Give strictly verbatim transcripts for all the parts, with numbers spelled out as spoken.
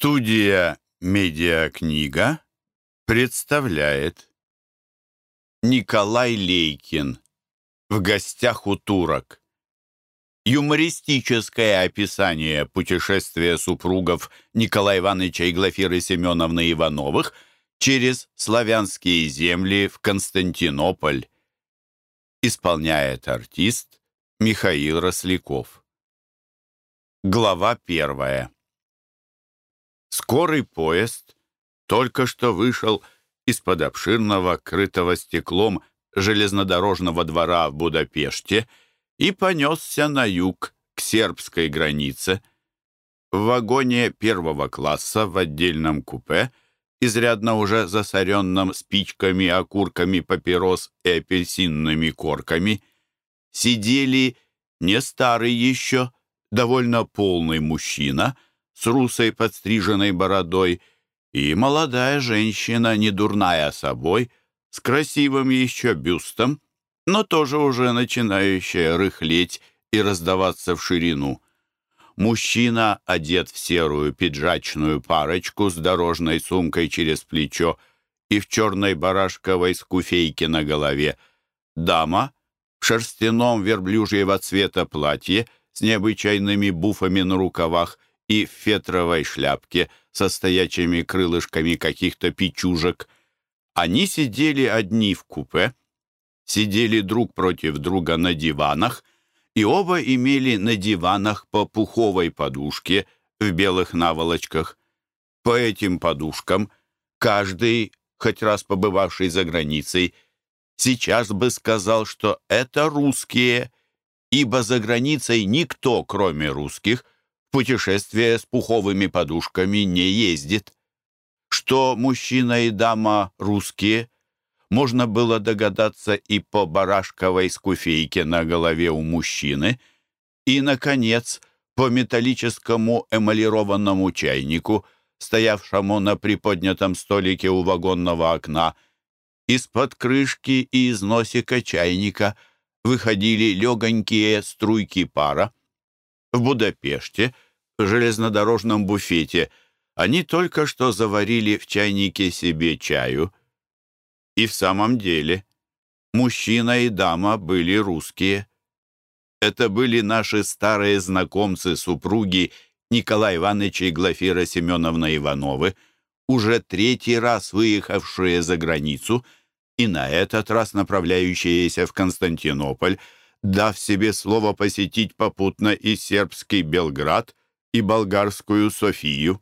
Студия «Медиакнига» представляет Николай Лейкин «В гостях у турок». Юмористическое описание путешествия супругов Николая Ивановича и Глафиры Семеновны Ивановых через славянские земли в Константинополь. Исполняет артист Михаил Росляков. Глава первая. Скорый поезд только что вышел из-под обширного, крытого стеклом железнодорожного двора в Будапеште и понесся на юг, к сербской границе. В вагоне первого класса в отдельном купе, изрядно уже засоренном спичками, окурками папирос и апельсинными корками, сидели не старый еще, довольно полный мужчина с русой подстриженной бородой и молодая женщина, не дурная собой, с красивым еще бюстом, но тоже уже начинающая рыхлеть и раздаваться в ширину. Мужчина одет в серую пиджачную парочку с дорожной сумкой через плечо и в черной барашковой скуфейке на голове. Дама в шерстяном верблюжьего цвета платье с необычайными буфами на рукавах и в фетровой шляпке со стоячими крылышками каких-то печужек. Они сидели одни в купе, сидели друг против друга на диванах, и оба имели на диванах по пуховой подушке в белых наволочках. По этим подушкам каждый, хоть раз побывавший за границей, сейчас бы сказал, что это русские, ибо за границей никто, кроме русских, путешествие с пуховыми подушками не ездит. Что мужчина и дама русские, можно было догадаться и по барашковой скуфейке на голове у мужчины, и, наконец, по металлическому эмалированному чайнику, стоявшему на приподнятом столике у вагонного окна. Из-под крышки и из носика чайника выходили легонькие струйки пара. В Будапеште, в железнодорожном буфете, они только что заварили в чайнике себе чаю. И в самом деле мужчина и дама были русские. Это были наши старые знакомцы, супруги Николай Иванович и Глафира Семеновна Ивановы, уже третий раз выехавшие за границу и на этот раз направляющиеся в Константинополь, дав себе слово посетить попутно и сербский Белград, и болгарскую Софию.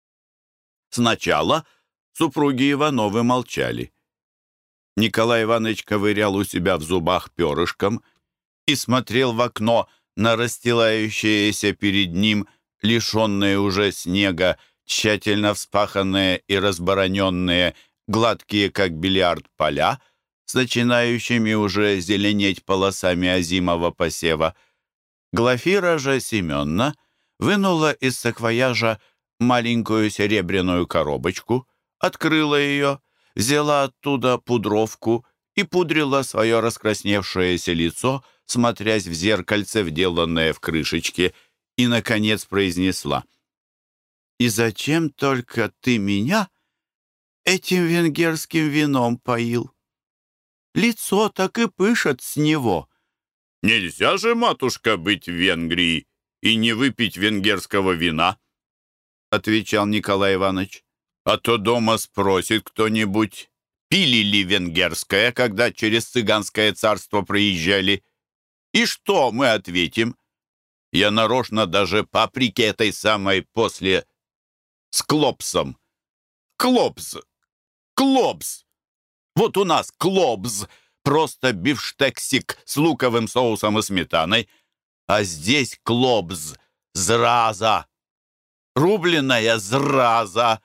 Сначала супруги Ивановы молчали. Николай Иванович ковырял у себя в зубах перышком и смотрел в окно на расстилающиеся перед ним, лишенные уже снега, тщательно вспаханные и разбороненные, гладкие, как бильярд, поля, с начинающими уже зеленеть полосами озимого посева. Глафира же Семеновна вынула из саквояжа маленькую серебряную коробочку, открыла ее, взяла оттуда пудровку и пудрила свое раскрасневшееся лицо, смотрясь в зеркальце, вделанное в крышечке, и, наконец, произнесла: «И зачем только ты меня этим венгерским вином поил? Лицо так и пышет с него». «Нельзя же, матушка, быть в Венгрии и не выпить венгерского вина», — отвечал Николай Иванович. «А то дома спросит кто-нибудь, пили ли венгерское, когда через цыганское царство проезжали. И что мы ответим? Я нарочно даже паприки этой самой после с клопсом. Клопс! Клопс! Вот у нас клопс, просто бифштексик с луковым соусом и сметаной, а здесь клопс, зраза, рубленая зраза».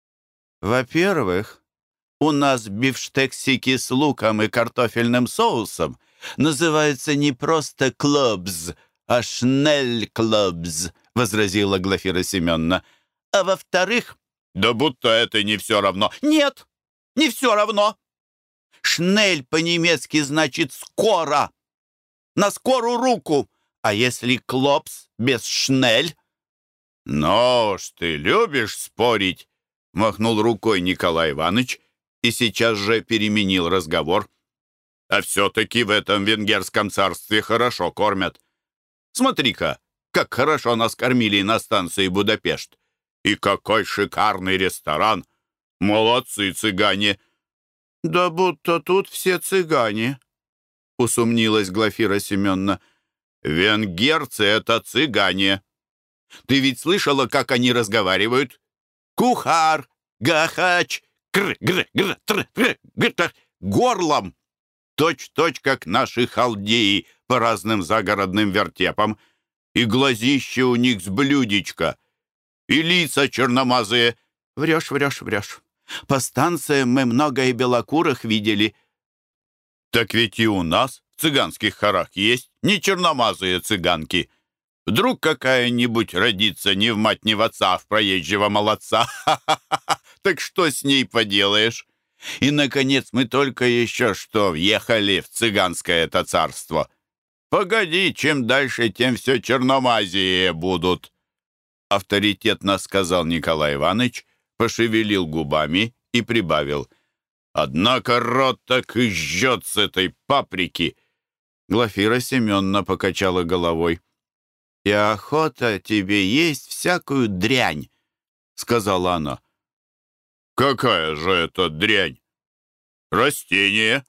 «Во-первых, у нас бифштексики с луком и картофельным соусом называются не просто клопс, а шнель-клопс», — возразила Глафира Семеновна. «А во-вторых...» «Да будто это не все равно». «Нет, не все равно. Шнель по-немецки значит «скоро», на скорую руку. А если клопс без шнель, «Ну уж ты любишь спорить», — махнул рукой Николай Иванович и сейчас же переменил разговор. «А все-таки в этом венгерском царстве хорошо кормят. Смотри-ка, как хорошо нас кормили на станции Будапешт. И какой шикарный ресторан! Молодцы цыгане!» «Да будто тут все цыгане», — усомнилась Глафира Семеновна. «Венгерцы — это цыгане. Ты ведь слышала, как они разговаривают? Кухар, гахач, кр-гр-гр-тр-гр-гр, горлом. Точь-точь, как наши халдеи по разным загородным вертепам. И глазища у них с блюдечка, и лица черномазые». «Врешь, врешь, врешь. По станциям мы много и белокурых видели». «Так ведь и у нас в цыганских хорах есть не черномазые цыганки. Вдруг какая-нибудь родится не в мать, не в отца, а в проезжего молодца. Ха-ха-ха! Так что с ней поделаешь? И, наконец, мы только еще что въехали в цыганское это царство. Погоди, чем дальше, тем все черномазие будут», — авторитетно сказал Николай Иванович, пошевелил губами и прибавил: «Однако рот так и жжет с этой паприки». Глафира Семеновна покачала головой. «И охота тебе есть всякую дрянь», — сказала она. «Какая же это дрянь? Растение,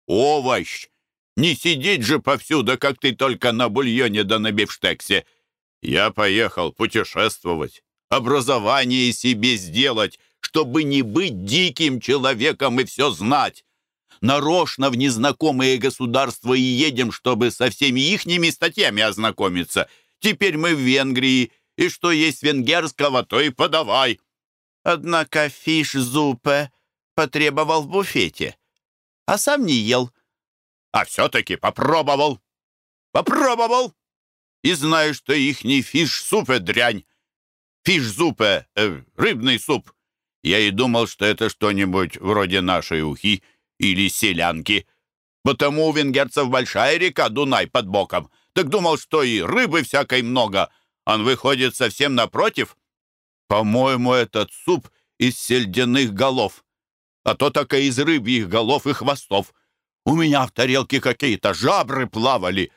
овощ. Не сидеть же повсюду, как ты только на бульоне да на бифштексе. Я поехал путешествовать, образование себе сделать, чтобы не быть диким человеком и все знать. Нарочно в незнакомые государства и едем, чтобы со всеми ихними статьями ознакомиться. Теперь мы в Венгрии, и что есть венгерского, то и подавай». Однако фиш-зупе потребовал в буфете, а сам не ел. А все-таки попробовал. Попробовал. И знаю, что ихний фиш-супе дрянь. Фиш-зупе, э, рыбный суп. Я и думал, что это что-нибудь вроде нашей ухи или селянки. Потому у венгерцев большая река Дунай под боком. Так думал, что и рыбы всякой много. Он выходит совсем напротив. По-моему, этот суп из сельдяных голов. А то так и из рыбьих голов и хвостов. У меня в тарелке какие-то жабры плавали.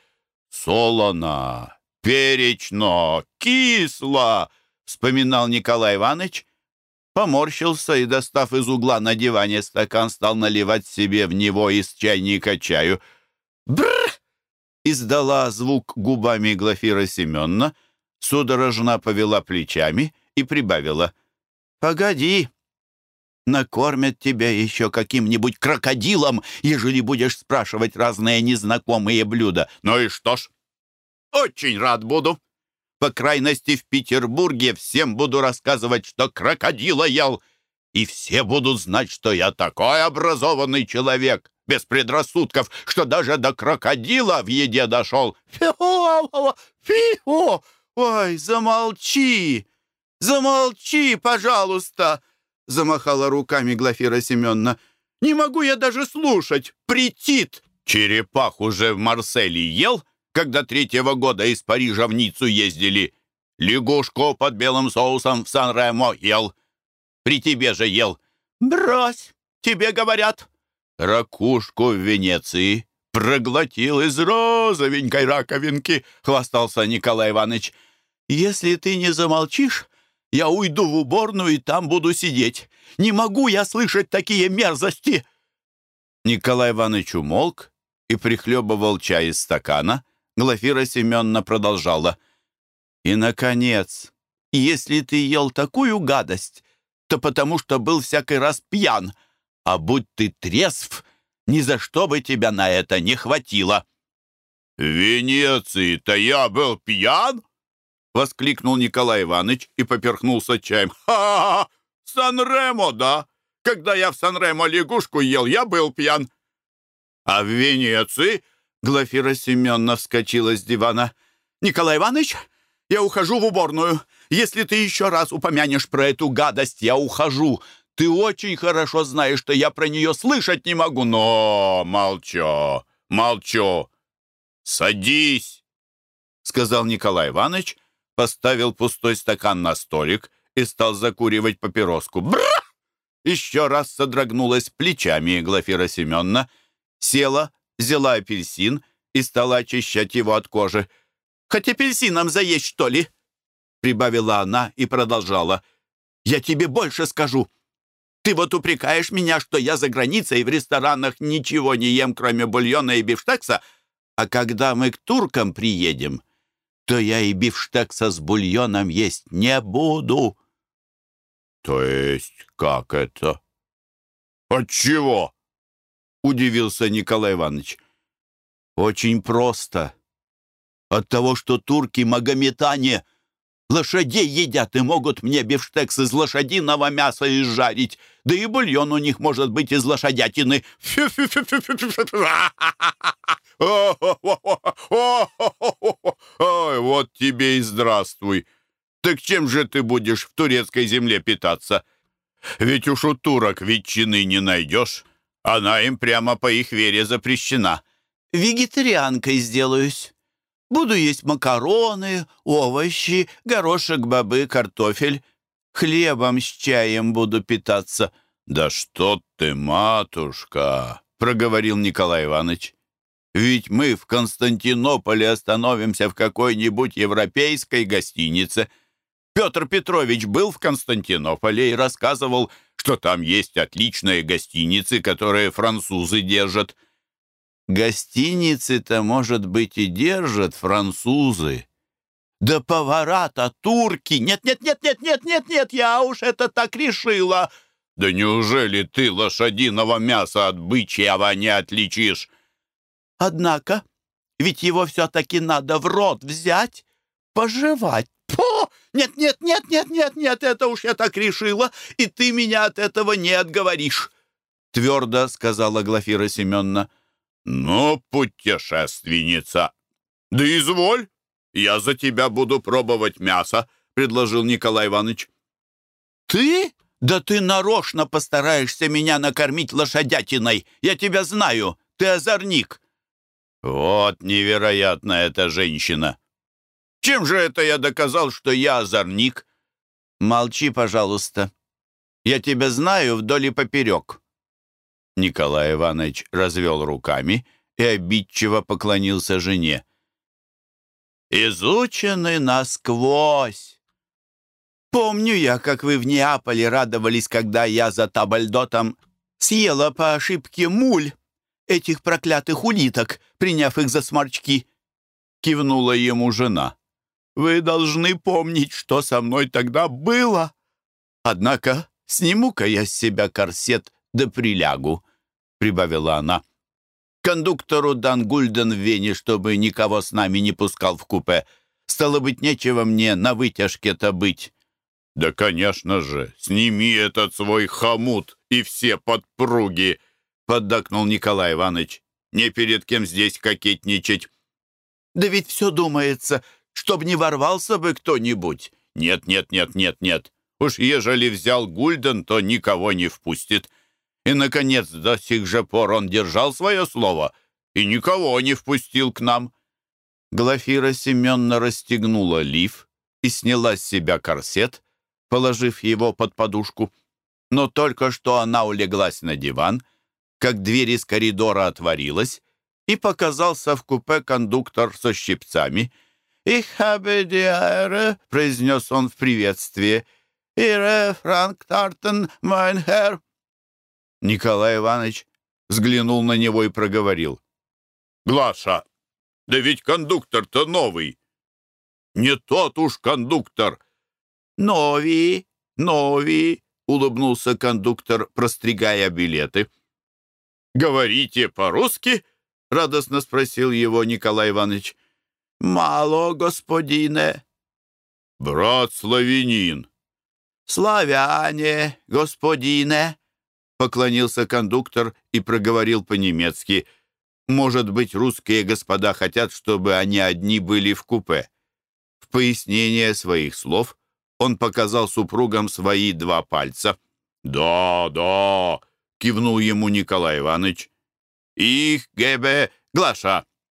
Солоно, перечно, кисло, вспоминал Николай Иванович, поморщился и, достав из угла на диване стакан, стал наливать себе в него из чайника чаю. «Бррр!» — издала звук губами Глафира Семеновна, судорожно повела плечами и прибавила: «Погоди, накормят тебя еще каким-нибудь крокодилом, ежели будешь спрашивать разные незнакомые блюда». «Ну и что ж, очень рад буду. По крайности, в Петербурге всем буду рассказывать, что крокодила ел, и все будут знать, что я такой образованный человек, без предрассудков, что даже до крокодила в еде дошел». «Фи-о, фи-о! Ой, замолчи! Замолчи, пожалуйста!» — замахала руками Глафира Семеновна. «Не могу я даже слушать! Претит!» «Черепах уже в Марселе ел, когда третьего года из Парижа в Ниццу ездили. Лягушку под белым соусом в Сан-Ремо ел. При тебе же ел». «Брось, тебе говорят». «Ракушку в Венеции проглотил из розовенькой раковинки», — хвастался Николай Иванович. «Если ты не замолчишь, я уйду в уборную и там буду сидеть. Не могу я слышать такие мерзости!» Николай Иванович умолк и прихлебывал чай из стакана. Глафира Семеновна продолжала: «И, наконец, если ты ел такую гадость, то потому что был всякий раз пьян, а будь ты трезв, ни за что бы тебя на это не хватило». «В Венеции-то я был пьян?» — воскликнул Николай Иванович и поперхнулся чаем. «Ха-ха-ха! Сан-Ремо, да? Когда я в Сан-Ремо лягушку ел, я был пьян». «А в Венеции?» — Глафира Семеновна вскочила с дивана. «Николай Иванович, я ухожу в уборную. Если ты еще раз упомянешь про эту гадость, я ухожу. Ты очень хорошо знаешь, что я про нее слышать не могу». «Но молчу, молчу. Садись», — сказал Николай Иванович, поставил пустой стакан на столик и стал закуривать папироску. Бра! Еще раз содрогнулась плечами Глафира Семеновна, села, взяла апельсин и стала очищать его от кожи. «Хоть апельсином заесть, что ли?» Прибавила она и продолжала. «Я тебе больше скажу. Ты вот упрекаешь меня, что я за границей в ресторанах ничего не ем, кроме бульона и бифштекса, а когда мы к туркам приедем, то я и бифштекса с бульоном есть не буду». «То есть как это? Отчего?» — удивился Николай Иванович. «Очень просто. От того, что турки магометане лошадей едят и могут мне бифштекс из лошадиного мяса изжарить, да и бульон у них может быть из лошадятины». «Ой, вот тебе и здравствуй! Так чем же ты будешь в турецкой земле питаться? Ведь уж у турок ветчины не найдешь. Она им прямо по их вере запрещена». «Вегетарианкой сделаюсь. Буду есть макароны, овощи, горошек, бобы, картофель. Хлебом с чаем буду питаться». «Да что ты, матушка!» — проговорил Николай Иванович. «Ведь мы в Константинополе остановимся в какой-нибудь европейской гостинице. Петр Петрович был в Константинополе и рассказывал, что там есть отличные гостиницы, которые французы держат». «Гостиницы-то, может быть, и держат французы. Да повара-то турки! Нет-нет-нет-нет-нет-нет-нет, я уж это так решила!» «Да неужели ты лошадиного мяса от бычьего не отличишь?» «Однако, ведь его все-таки надо в рот взять, пожевать. Фу! Нет-нет-нет-нет-нет-нет, это уж я так решила, и ты меня от этого не отговоришь», — твердо сказала Глафира Семеновна. «Ну, путешественница, да изволь, я за тебя буду пробовать мясо», — предложил Николай Иванович. «Ты? Да ты нарочно постараешься меня накормить лошадятиной. Я тебя знаю, ты озорник». «Вот невероятная эта женщина! Чем же это я доказал, что я озорник?» «Молчи, пожалуйста. Я тебя знаю вдоль и поперек». Николай Иванович развел руками и обидчиво поклонился жене. «Изучены насквозь. Помню я, как вы в Неаполе радовались, когда я за табальдотом съела по ошибке муль этих проклятых улиток, приняв их за сморчки», — кивнула ему жена. «Вы должны помнить, что со мной тогда было. Однако сниму-ка я с себя корсет да прилягу», — прибавила она. «Кондуктору дан гульден в Вене, чтобы никого с нами не пускал в купе. Стало быть, нечего мне на вытяжке-то быть». «Да, конечно же, сними этот свой хомут и все подпруги», — поддакнул Николай Иванович. «Не перед кем здесь кокетничать». «Да ведь все думается, чтоб не ворвался бы кто-нибудь». «Нет, нет, нет, нет, нет. Уж ежели взял гульден, то никого не впустит. И, наконец, до сих же пор он держал свое слово и никого не впустил к нам». Глафира Семеновна расстегнула лиф и сняла с себя корсет, положив его под подушку. Но только что она улеглась на диван, как дверь из коридора отворилась, и показался в купе кондуктор со щипцами. «Ich habe die Ehre», — произнес он в приветствии, «Ihre Франктартен, mein Herr». Николай Иванович взглянул на него и проговорил. «Глаша, да ведь кондуктор-то новый. Не тот уж кондуктор». «Нови, нови», — улыбнулся кондуктор, простригая билеты. «Говорите по-русски?» — радостно спросил его Николай Иванович. «Мало, господине». «Брат славянин». «Славяне, господине», — поклонился кондуктор и проговорил по-немецки. «Может быть, русские господа хотят, чтобы они одни были в купе». В пояснение своих слов он показал супругам свои два пальца. «Да, да», — кивнул ему Николай Иванович. «Их гебе, Глаша,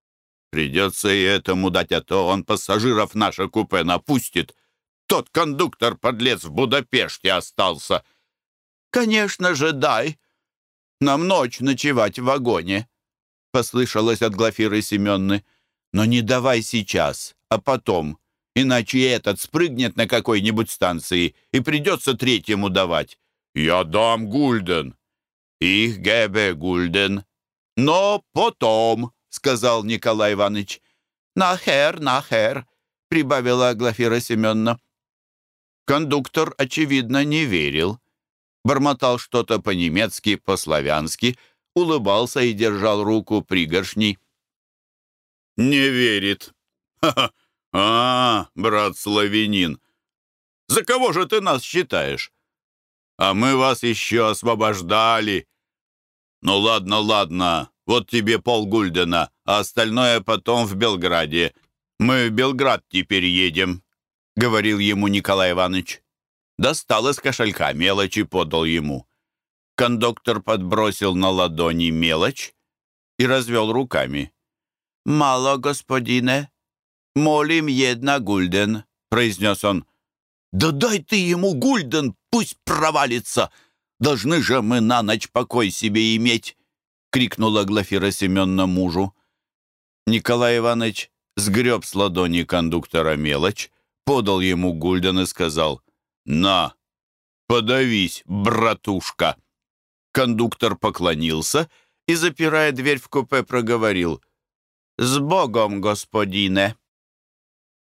Придется и этому дать, а то он пассажиров в наше купе напустит. Тот кондуктор, подлец, в Будапеште остался. Конечно же, дай. Нам ночь ночевать в вагоне, послышалось от Глафиры Семенны. Но не давай сейчас, а потом, иначе и этот спрыгнет на какой-нибудь станции, и придется третьему давать. Я дам гульден. Их гебе гульден. Но потом, сказал Николай Иванович. Нахер, нахер, прибавила Глафира Семеновна. Кондуктор, очевидно, не верил. Бормотал что-то по-немецки, по-славянски, улыбался и держал руку пригоршней. «Не верит. Ха-ха. А, брат славянин, за кого же ты нас считаешь? А мы вас еще освобождали. Ну ладно, ладно, вот тебе полгульдена, а остальное потом в Белграде. Мы в Белград теперь едем», — говорил ему Николай Иванович. Достал из кошелька мелочь и подал ему. Кондуктор подбросил на ладони мелочь и развел руками. «Мало, господине. Молим една гульден», — произнес он. «Да дай ты ему гульден, пусть провалится! Должны же мы на ночь покой себе иметь!» — крикнула Глафира Семеновна мужу. Николай Иванович сгреб с ладони кондуктора мелочь, подал ему гульден и сказал: «На, подавись, братушка!» Кондуктор поклонился и, запирая дверь в купе, проговорил: «С Богом, господине!»